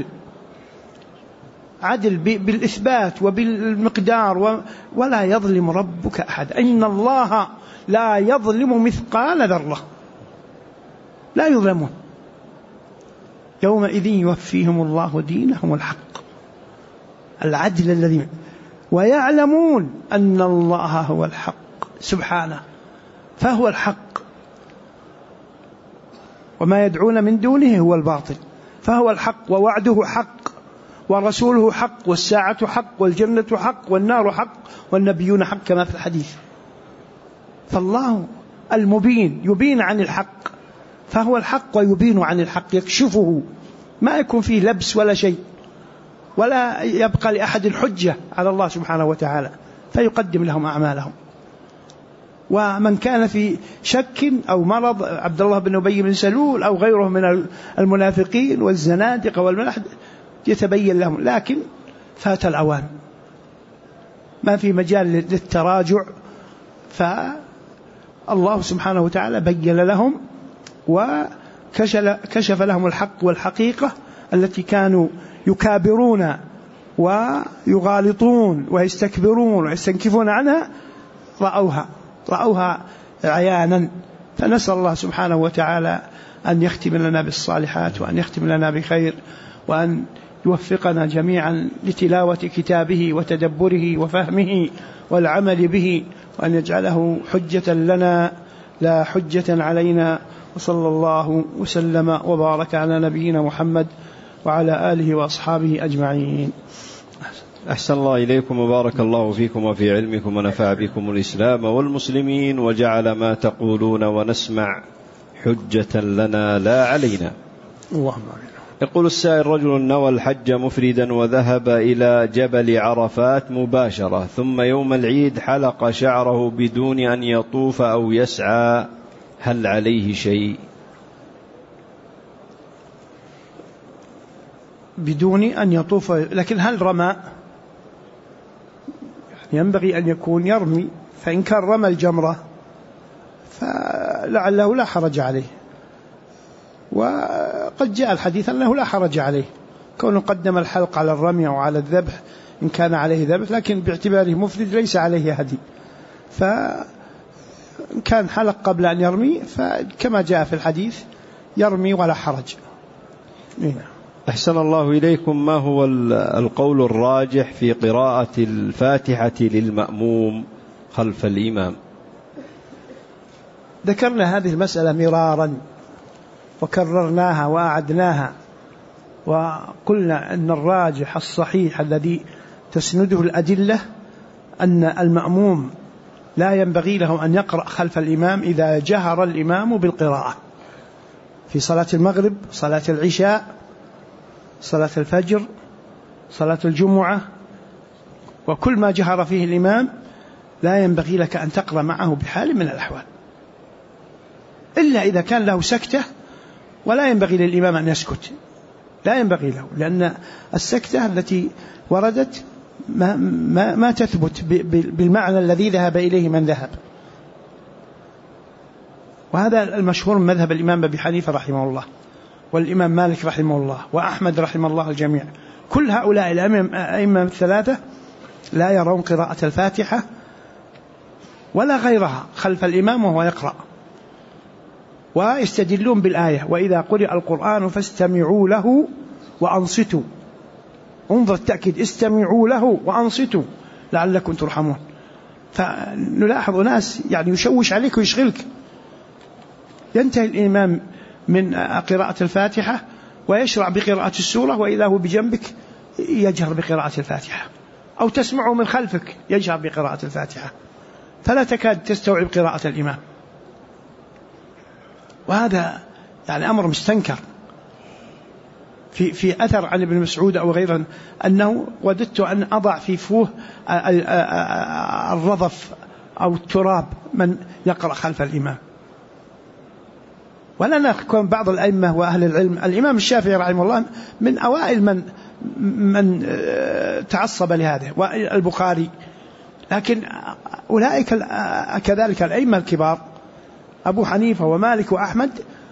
عدل بالإثبات وبالمقدار، ولا يظلم ربك أحد، إن الله لا يظلم مثقال ذرة، لا يظلمون. يومئذ يوفيهم الله دينهم الحق، العدل الذي، ويعلمون أن الله هو الحق سبحانه، فهو الحق، وما يدعون من دونه هو الباطل، فهو الحق، ووعده حق، ورسوله حق، والساعة حق، والجنة حق، والنار حق، والنبيون حق كما في الحديث. فالله المبين يبين عن الحق، فهو الحق ويبين عن الحق، يكشفه، ما يكون فيه لبس ولا شيء، ولا يبقى لأحد الحجة على الله سبحانه وتعالى، فيقدم لهم أعمالهم. ومن كان في شك أو مرض، عبد الله بن أبي بن سلول أو غيره من المنافقين والزنادقة والملحد، يتبين لهم، لكن فات الأوان، ما في مجال للتراجع، فالله سبحانه وتعالى بين لهم وكشف لهم الحق والحقيقة التي كانوا يكابرون ويغالطون ويستكبرون ويستنكفون عنها، رأوها عيانا. فنسأل الله سبحانه وتعالى أن يختم لنا بالصالحات، وأن يختم لنا بخير، وأن يوفقنا جميعا لتلاوة كتابه وتدبره وفهمه والعمل به، وأن يجعله حجة لنا لا حجة علينا. وصلى الله وسلم وبارك على نبينا محمد وعلى آله وأصحابه أجمعين. أحسن الله إليكم وبارك الله فيكم وفي علمكم ونفع بكم الإسلام والمسلمين وجعل ما تقولون ونسمع حجة لنا لا علينا. اللهم آمين. يقول السائل: رجل نوى الحج مفردا وذهب إلى جبل عرفات مباشرة، ثم يوم العيد حلق شعره بدون أن يطوف أو يسعى، هل عليه شيء؟ بدون أن يطوف، لكن هل رمى؟ ينبغي أن يكون يرمي، فإن كان رمى الجمرة فلعله لا حرج عليه، وقد جاء الحديث أنه لا حرج عليه كونه قدم الحلق على الرمي أو على الذبح إن كان عليه ذبح، لكن باعتباره مفرد ليس عليه هدي، فإن كان حلق قبل أن يرمي فكما جاء في الحديث يرمي ولا حرج. أحسن الله إليكم. ما هو القول الراجح في قراءة الفاتحة للمأموم خلف الإمام؟ ذكرنا هذه المسألة مرارا وكررناها وأعدناها، وقلنا أن الراجح الصحيح الذي تسنده الأدلة أن المأموم لا ينبغي له أن يقرأ خلف الإمام إذا جهر الإمام بالقراءة في صلاة المغرب، صلاة العشاء، صلاة الفجر، صلاة الجمعة، وكل ما جهر فيه الإمام لا ينبغي لك أن تقرأ معه بحال من الأحوال، إلا إذا كان له سكتة، ولا ينبغي للإمام أن يسكت، لا ينبغي له، لأن السكتة التي وردت ما تثبت بالمعنى الذي ذهب إليه من ذهب. وهذا المشهور من مذهب الإمام أبي حنيفة رحمه الله، والإمام مالك رحمه الله، وأحمد رحمه الله الجميع. كل هؤلاء الأئمة الثلاثة لا يرون قراءة الفاتحة ولا غيرها خلف الإمام وهو يقرأ، ويستدلون بالآية: وإذا قرئ القرآن فاستمعوا له وأنصتوا. انظر التأكيد: استمعوا له وأنصتوا لعلكم ترحمون. فنلاحظ ناس يعني يشوش عليك ويشغلك، ينتهي الإمام من قراءة الفاتحة ويشرع بقراءة السورة، وإذا هو بجنبك يجهر بقراءة الفاتحة، أو تسمعه من خلفك يجهر بقراءة الفاتحة، فلا تكاد تستوعب قراءة الإمام. وهذا يعني أمر مستنكر. في أثر عن ابن مسعود أو غيره أنه وددت أن أضع في فوه الرضف أو التراب من يقرأ خلف الإمام. ولنا بعض الأئمة وأهل العلم، الإمام الشافعي رحمه الله من أوائل من تعصب لهذا، والبخاري، لكن أولئك كذلك الأئمة الكبار أبو حنيفة ومالك وأحمد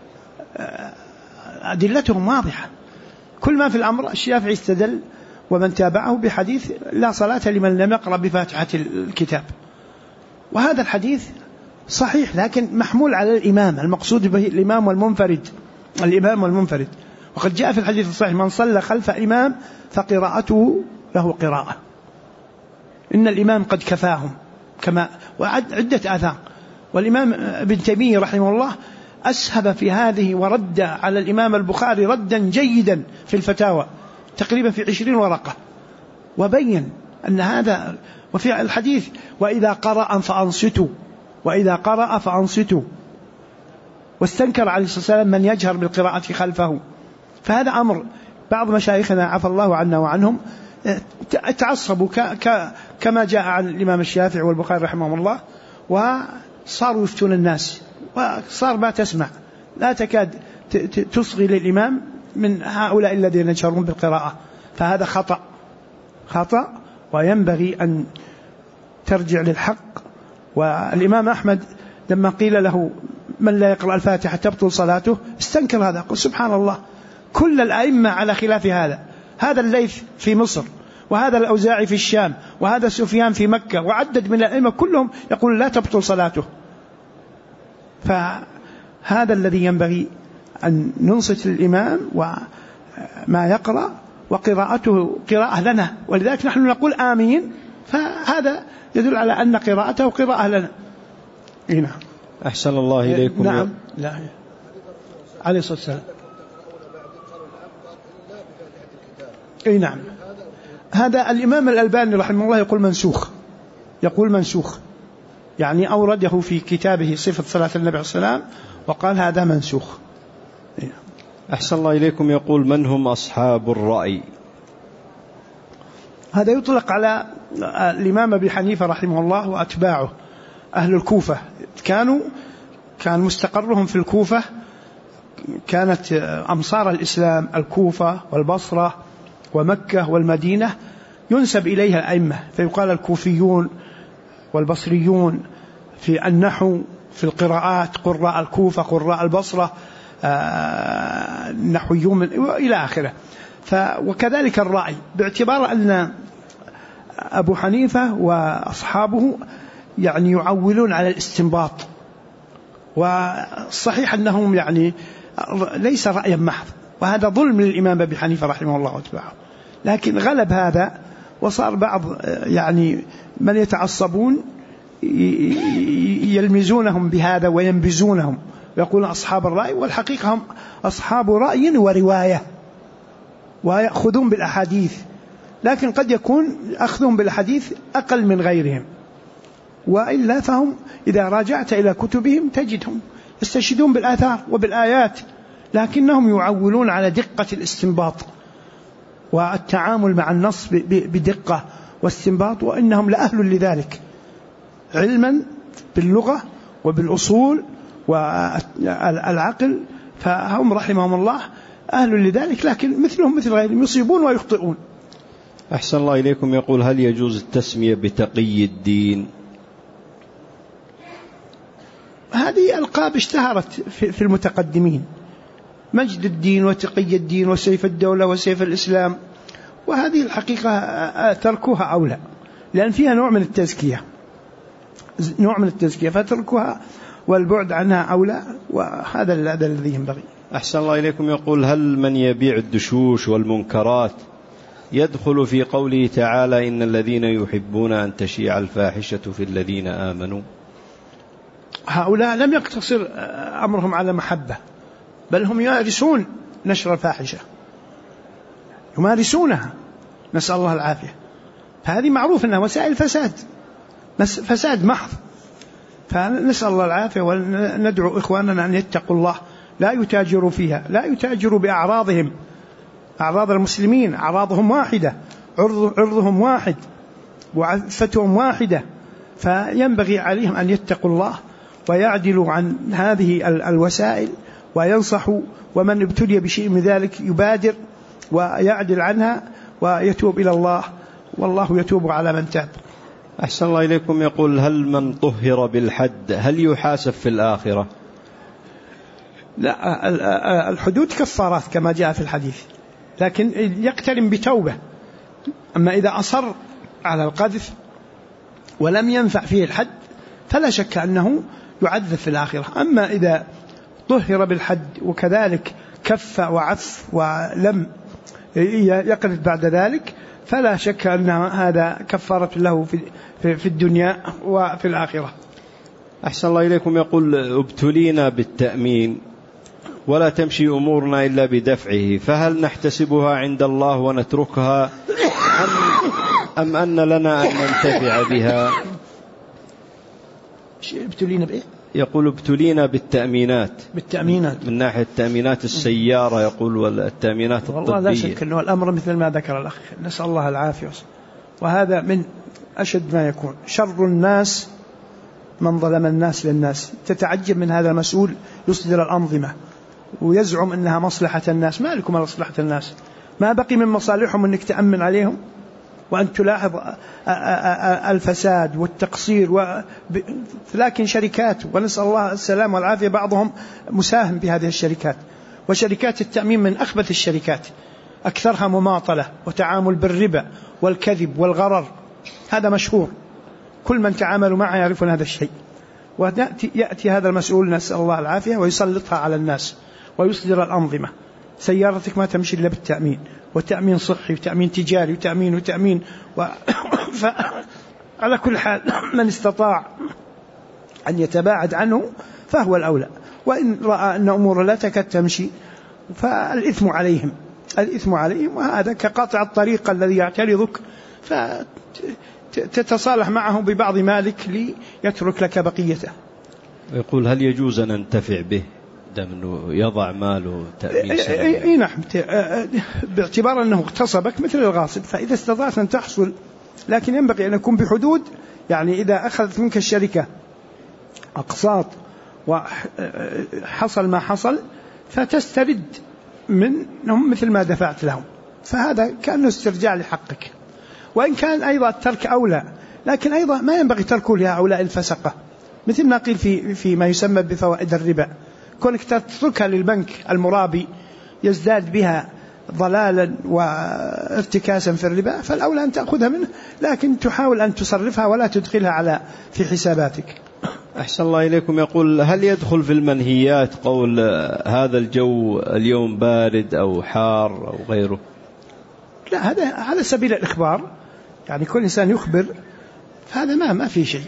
أدلتهم واضحة. كل ما في الأمر الشافعي استدل ومن تابعه بحديث: لا صلاة لمن لم يقرأ بفاتحة الكتاب. وهذا الحديث صحيح، لكن محمول على الإمام، المقصود به الإمام والمنفرد. وقد جاء في الحديث الصحيح: من صلى خلف إمام فقراءته له قراءة، إن الإمام قد كفاهم، كما وعدة آثار. والإمام ابن تيمية رحمه الله أسهب في هذه ورد على الإمام البخاري ردا جيدا في الفتاوى، تقريبا في 20 ورقة، وبين أن هذا. وفي الحديث: وإذا قرأ فأنصتوا، واستنكر عليه الصلاة والسلام من يجهر بالقراءة خلفه. فهذا أمر بعض مشايخنا عفى الله عنا وعنهم تعصبوا كما جاء عن الإمام الشافعي والبخاري رحمهم الله، وصاروا يفتون الناس، وصار ما تسمع، لا تكاد تصغي للإمام من هؤلاء الذين يجهرون بالقراءة. فهذا خطأ، وينبغي أن ترجع للحق. والإمام أحمد لما قيل له: من لا يقرأ الفاتحة تبطل صلاته، استنكر هذا، قل: سبحان الله، كل الأئمة على خلاف هذا الليث في مصر، وهذا الأوزاعي في الشام، وهذا سفيان في مكة، وعدد من الأئمة كلهم يقول لا تبطل صلاته. فهذا الذي ينبغي أن ننصت للإمام وما يقرأ، وقراءته قراءة لنا، ولذلك نحن نقول آمين، فهذا يدل على أن قراءته قراءة لنا. نعم. أحسن الله إليكم. نعم. لا عليه الصلاة والسلام. أي نعم. هذا الإمام الألباني رحمه الله يقول منسوخ، يعني أورده في كتابه صفة صلاة النبي عليه السلام وقال هذا منسوخ. أحسن الله إليكم. يقول من هم أصحاب الرأي؟ هذا يطلق على الإمام أبي حنيفة رحمه الله وأتباعه أهل الكوفة. كان مستقرهم في الكوفة، كانت أمصار الإسلام الكوفة والبصرة ومكة والمدينة ينسب إليها الأئمة، فيقال الكوفيون والبصريون في النحو، في القراءات قراء الكوفة قراء البصرة، نحويون إلى آخره. وكذلك الرأي، باعتبار أن أبو حنيفة وأصحابه يعني يعولون على الاستنباط، والصحيح أنهم يعني ليس رأيا محض، وهذا ظلم للإمام أبي حنيفة رحمه الله واتباعه. لكن غلب هذا وصار بعض يعني من يتعصبون يلمزونهم بهذا وينبزونهم ويقولون أصحاب الرأي، والحقيقة هم أصحاب رأي ورواية ويأخذون بالأحاديث، لكن قد يكون أخذهم بالحديث أقل من غيرهم، وإلا فهم إذا راجعت إلى كتبهم تجدهم يستشهدون بالآثار وبالآيات، لكنهم يعولون على دقة الاستنباط والتعامل مع النص بدقة واستنباط، وإنهم لأهل لذلك علما باللغة وبالأصول والعقل، فهم رحمهم الله أهل لذلك، لكن مثلهم مثل غيرهم يصيبون ويخطئون. أحسن الله إليكم. يقول هل يجوز التسمية بتقي الدين؟ هذه ألقاب اشتهرت في المتقدمين، مجد الدين وتقي الدين وسيف الدولة وسيف الإسلام، وهذه الحقيقة تركها أولى، لأن فيها نوع من التزكية، فتركها والبعد عنها أولى، وهذا الذي ينبغي. أحسن الله إليكم. يقول هل من يبيع الدشوش والمنكرات يدخل في قوله تعالى إن الذين يحبون أن تشيع الفاحشة في الذين آمنوا؟ هؤلاء لم يقتصر أمرهم على محبة، بل هم يمارسون نشر الفاحشة، يمارسونها، نسأل الله العافية. هذه معروف أنها وسائل فساد محض، فنسأل الله العافية، وندعو إخواننا أن يتقوا الله، لا يتاجروا فيها، لا يتاجروا بأعراضهم، أعراض المسلمين أعراضهم واحدة، عرضهم واحد، وعفتهم واحدة، فينبغي عليهم أن يتقوا الله ويعدلوا عن هذه الوسائل وينصحوا، ومن ابتلي بشيء من ذلك يبادر ويعدل عنها ويتوب إلى الله، والله يتوب على من تاب. أحسن الله إليكم. يقول هل من طهر بالحد هل يحاسب في الآخرة؟ لا، الحدود كفارات كما جاء في الحديث، لكن يقترن بتوبة. أما إذا أصر على القذف ولم ينفع فيه الحد فلا شك أنه يعذب في الآخرة. أما إذا طهر بالحد وكذلك كف وعف ولم يقذف بعد ذلك فلا شك أن هذا كفارة له في الدنيا وفي الآخرة. أحسن الله إليكم. يقول ابتلينا بالتأمين ولا تمشي أمورنا إلا بدفعه، فهل نحتسبها عند الله ونتركها أم أن لنا أن ننتفع بها؟ ابتلينا بإيه؟ يقول ابتلينا بالتأمينات من ناحية التأمينات السيارة، يقول والتأمينات الطبية. والله لا شك أنه الأمر مثل ما ذكر الأخ، نسأل الله العافية، وهذا من أشد ما يكون. شر الناس من ظلم الناس للناس. تتعجب من هذا المسؤول يصدر الأنظمة ويزعم أنها مصلحة الناس. ما لكم مصلحة الناس؟ ما بقي من مصالحهم أنك تأمن عليهم وأن تلاحظ الفساد والتقصير لكن شركات، ونسأل الله السلام والعافية، بعضهم مساهم بهذه الشركات، وشركات التأمين من أخبث الشركات، أكثرها مماطلة وتعامل بالربا والكذب والغرر، هذا مشهور، كل من تعاملوا معه يعرفون هذا الشيء. ويأتي هذا المسؤول نسأل الله العافية ويسلطها على الناس ويصدر الأنظمة. سيارتك ما تمشي إلا بالتأمين، وتأمين صحي وتأمين تجاري وتأمين على كل حال من استطاع أن يتباعد عنه فهو الأولى، وإن رأى أن أمور لا تكاد تمشي فالإثم عليهم، الإثم عليهم، وهذا كقطع الطريق الذي يعترضك فتتصالح معه ببعض مالك ليترك لك بقيته. يقول هل يجوز أن ننتفع به دام أنه يضع ماله تأمين سنوي؟ نعم، باعتبار أنه اغتصبك مثل الغاصب، فإذا استطعت أن تحصل، لكن ينبغي أن يكون بحدود. يعني إذا أخذت منك الشركة أقساط وحصل ما حصل فتسترد منهم مثل ما دفعت لهم، فهذا كأنه استرجاع لحقك. وإن كان أيضا الترك أولى، لكن أيضا ما ينبغي تركه لهؤلاء الفسقة، مثل ما قيل في ما يسمى بفوائد الربا. كونك تتركها للبنك المرابي يزداد بها ضلالا وارتكاسا في الربا، فالأولى أن تأخذها منه، لكن تحاول أن تصرفها ولا تدخلها في حساباتك. أحسن الله إليكم. يقول هل يدخل في المنهيات قول هذا الجو اليوم بارد أو حار أو غيره؟ لا، هذا على سبيل الإخبار، يعني كل إنسان يخبر، فهذا ما في شيء.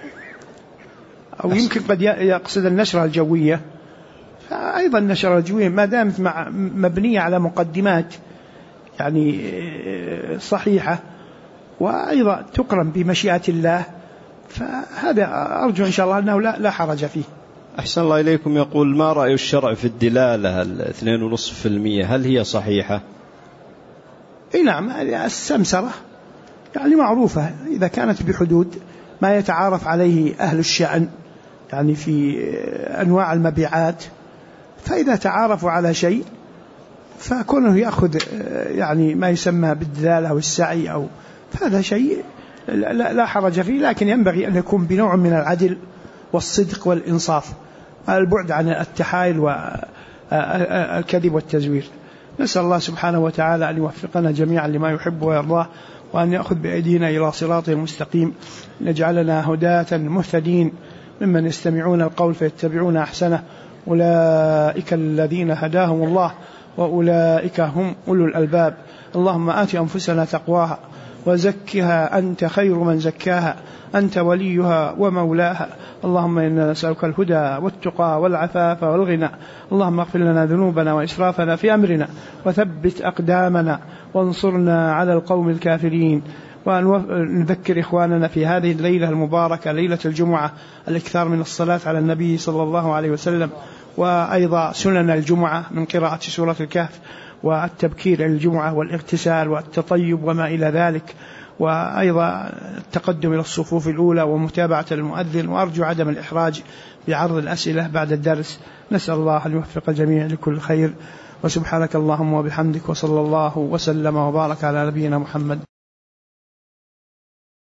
أو يمكن قد يقصد النشرة الجوية، فأيضا النشرة الجوية ما دامت مبنية على مقدمات يعني صحيحة وأيضا تقرن بمشيئة الله، فهذا أرجو إن شاء الله أنه لا حرج فيه. أحسن الله إليكم. يقول ما رأي الشرع في الدلالة 2.5%، هل هي صحيحة؟ نعم، السمسرة يعني معروفة إذا كانت بحدود ما يتعارف عليه أهل الشأن، يعني في أنواع المبيعات، فإذا تعارفوا على شيء فكونه يأخذ يعني ما يسمى بالدلالة أو السعي فهذا شيء لا حرج فيه، لكن ينبغي أن يكون بنوع من العدل والصدق والإنصاف، البعد عن التحايل والكذب والتزوير. نسأل الله سبحانه وتعالى أن يوفقنا جميعا لما يحب ويرضاه، وأن يأخذ بأيدينا إلى صراطه المستقيم، نجعلنا هداة مهتدين ممن يستمعون القول فيتبعون أحسنه، أولئك الذين هداهم الله وأولئك هم أولو الألباب. اللهم آت أنفسنا تقواها وزكها أنت خير من زكاها، أنت وليها ومولاها. اللهم إنا نسألك الهدى والتقى والعفاف والغنى. اللهم اغفر لنا ذنوبنا وإسرافنا في أمرنا، وثبت أقدامنا، وانصرنا على القوم الكافرين. ونذكر إخواننا في هذه الليلة المباركة، ليلة الجمعة، الإكثار من الصلاة على النبي صلى الله عليه وسلم، وأيضا سنن الجمعة من قراءة سورة الكهف، والتبكير الجمعة والاغتسال والتطيب وما إلى ذلك، وأيضا التقدم إلى الصفوف الأولى ومتابعة المؤذن. وأرجو عدم الإحراج بعرض الأسئلة بعد الدرس. نسأل الله أن يوفق الجميع لكل خير، وسبحانك اللهم وبحمدك، وصلى الله وسلم وبارك على نبينا محمد.